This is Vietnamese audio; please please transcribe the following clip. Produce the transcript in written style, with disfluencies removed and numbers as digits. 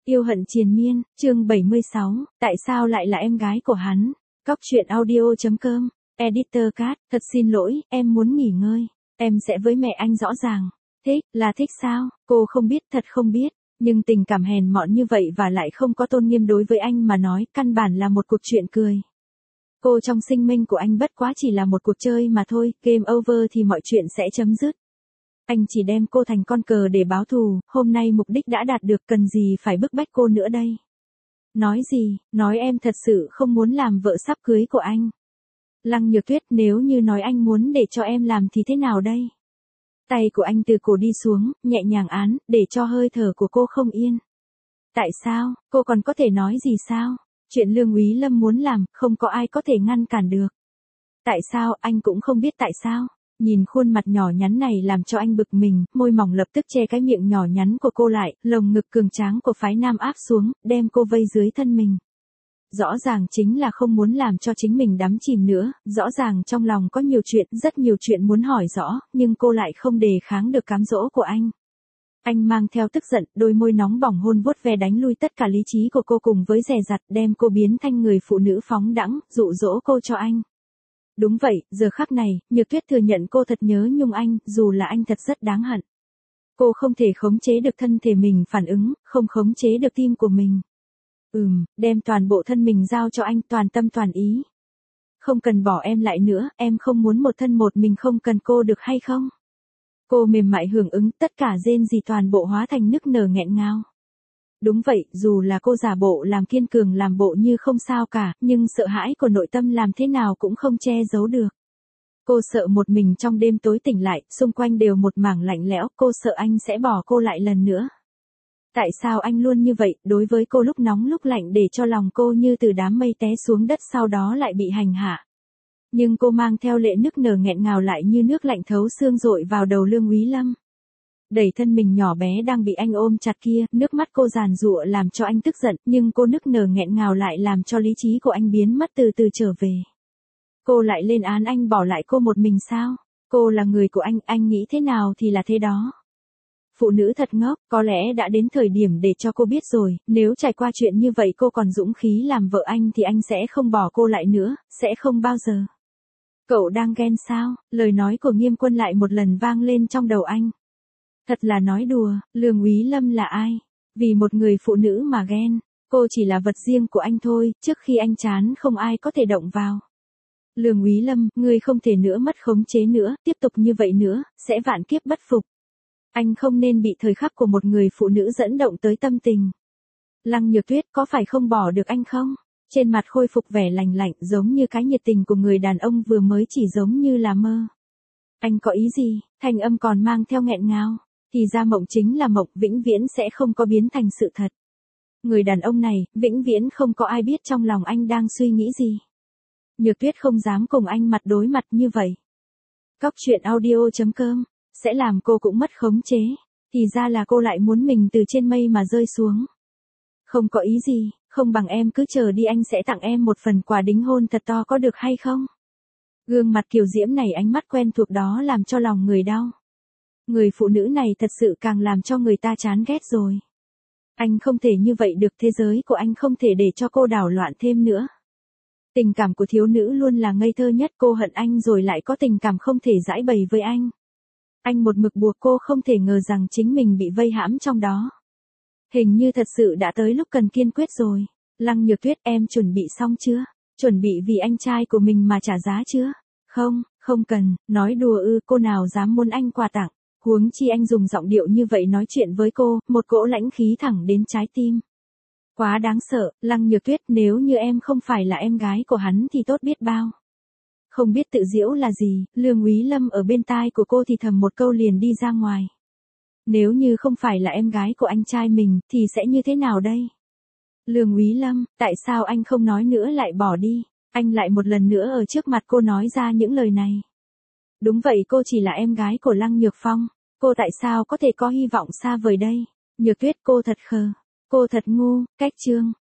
Yêu hận triền miên, chương 76, tại sao lại là em gái của hắn? Cóc truyện audio.com, Editor Cat, thật xin lỗi, em muốn nghỉ ngơi. Em sẽ với mẹ anh rõ ràng. Thích, là thích sao? Cô không biết, thật không biết. Nhưng tình cảm hèn mọn như vậy và lại không có tôn nghiêm đối với anh mà nói, căn bản là một cuộc chuyện cười. Cô trong sinh minh của anh bất quá chỉ là một cuộc chơi mà thôi, game over thì mọi chuyện sẽ chấm dứt. Anh chỉ đem cô thành con cờ để báo thù, hôm nay mục đích đã đạt được, cần gì phải bức bách cô nữa đây. Nói gì, nói em thật sự không muốn làm vợ sắp cưới của anh. Lăng Nhược Tuyết, nếu như nói anh muốn để cho em làm thì thế nào đây? Tay của anh từ cổ đi xuống, nhẹ nhàng án, để cho hơi thở của cô không yên. Tại sao, cô còn có thể nói gì sao? Chuyện Lương Úy Lâm muốn làm, không có ai có thể ngăn cản được. Tại sao, anh cũng không biết tại sao. Nhìn khuôn mặt nhỏ nhắn này làm cho anh bực mình, môi mỏng lập tức che cái miệng nhỏ nhắn của cô lại, lồng ngực cường tráng của phái nam áp xuống, đem cô vây dưới thân mình. Rõ ràng chính là không muốn làm cho chính mình đắm chìm nữa, rõ ràng trong lòng có nhiều chuyện, rất nhiều chuyện muốn hỏi rõ, nhưng cô lại không đề kháng được cám dỗ của anh. Anh mang theo tức giận, đôi môi nóng bỏng hôn vuốt ve đánh lui tất cả lý trí của cô cùng với dè dặt, đem cô biến thành người phụ nữ phóng đãng, dụ dỗ cô cho anh. Đúng vậy, giờ khắc này, Nhược Tuyết thừa nhận cô thật nhớ nhung anh, dù là anh thật rất đáng hận. Cô không thể khống chế được thân thể mình phản ứng, không khống chế được tim của mình. Đem toàn bộ thân mình giao cho anh, toàn tâm toàn ý. Không cần bỏ em lại nữa, em không muốn một thân một mình, không cần cô được hay không? Cô mềm mại hưởng ứng, tất cả rên rỉ toàn bộ hóa thành nức nở nghẹn ngào. Đúng vậy, dù là cô giả bộ làm kiên cường, làm bộ như không sao cả, nhưng sợ hãi của nội tâm làm thế nào cũng không che giấu được. Cô sợ một mình trong đêm tối tỉnh lại, xung quanh đều một mảng lạnh lẽo, cô sợ anh sẽ bỏ cô lại lần nữa. Tại sao anh luôn như vậy, đối với cô lúc nóng lúc lạnh, để cho lòng cô như từ đám mây té xuống đất sau đó lại bị hành hạ. Nhưng cô mang theo lệ nức nở nghẹn ngào lại như nước lạnh thấu xương dội vào đầu Lương Úy Lâm. Đẩy thân mình nhỏ bé đang bị anh ôm chặt kia, nước mắt cô giàn giụa làm cho anh tức giận, nhưng cô nức nở nghẹn ngào lại làm cho lý trí của anh biến mất từ từ trở về. Cô lại lên án anh bỏ lại cô một mình sao? Cô là người của anh nghĩ thế nào thì là thế đó. Phụ nữ thật ngốc, có lẽ đã đến thời điểm để cho cô biết rồi, nếu trải qua chuyện như vậy cô còn dũng khí làm vợ anh thì anh sẽ không bỏ cô lại nữa, sẽ không bao giờ. Cậu đang ghen sao? Lời nói của Nghiêm Quân lại một lần vang lên trong đầu anh. Thật là nói đùa, Lương Úy Lâm là ai? Vì một người phụ nữ mà ghen, cô chỉ là vật riêng của anh thôi, trước khi anh chán không ai có thể động vào. Lương Úy Lâm, ngươi không thể nữa mất khống chế nữa, tiếp tục như vậy nữa, sẽ vạn kiếp bất phục. Anh không nên bị thời khắc của một người phụ nữ dẫn động tới tâm tình. Lăng Nhược Tuyết, có phải không bỏ được anh không? Trên mặt khôi phục vẻ lành lạnh, giống như cái nhiệt tình của người đàn ông vừa mới, chỉ giống như là mơ. Anh có ý gì? Thanh âm còn mang theo nghẹn ngào. Thì ra mộng chính là mộng, vĩnh viễn sẽ không có biến thành sự thật. Người đàn ông này, vĩnh viễn không có ai biết trong lòng anh đang suy nghĩ gì. Nhược Tuyết không dám cùng anh mặt đối mặt như vậy. Cóc truyện audio.com, sẽ làm cô cũng mất khống chế. Thì ra là cô lại muốn mình từ trên mây mà rơi xuống. Không có ý gì, không bằng em cứ chờ đi, anh sẽ tặng em một phần quà đính hôn thật to, có được hay không? Gương mặt kiều diễm này, ánh mắt quen thuộc đó làm cho lòng người đau. Người phụ nữ này thật sự càng làm cho người ta chán ghét rồi. Anh không thể như vậy được, thế giới của anh không thể để cho cô đảo loạn thêm nữa. Tình cảm của thiếu nữ luôn là ngây thơ nhất, cô hận anh rồi lại có tình cảm không thể giãi bày với anh. Anh một mực buộc cô, không thể ngờ rằng chính mình bị vây hãm trong đó. Hình như thật sự đã tới lúc cần kiên quyết rồi. Lăng Nhược Tuyết, em chuẩn bị xong chưa? Chuẩn bị vì anh trai của mình mà trả giá chưa? Không, không cần, nói đùa ư, cô nào dám muốn anh quà tặng. Huống chi anh dùng giọng điệu như vậy nói chuyện với cô, một cỗ lãnh khí thẳng đến trái tim. Quá đáng sợ, Lăng Nhược Tuyết, nếu như em không phải là em gái của hắn thì tốt biết bao. Không biết tự giễu là gì, Lương Úy Lâm ở bên tai của cô thì thầm một câu liền đi ra ngoài. Nếu như không phải là em gái của anh trai mình, thì sẽ như thế nào đây? Lương Úy Lâm, tại sao anh không nói nữa lại bỏ đi? Anh lại một lần nữa ở trước mặt cô nói ra những lời này. Đúng vậy, cô chỉ là em gái của Lăng Nhược Phong. Cô tại sao có thể có hy vọng xa vời đây? Nhược Tuyết, cô thật khờ. Cô thật ngu, cách chương.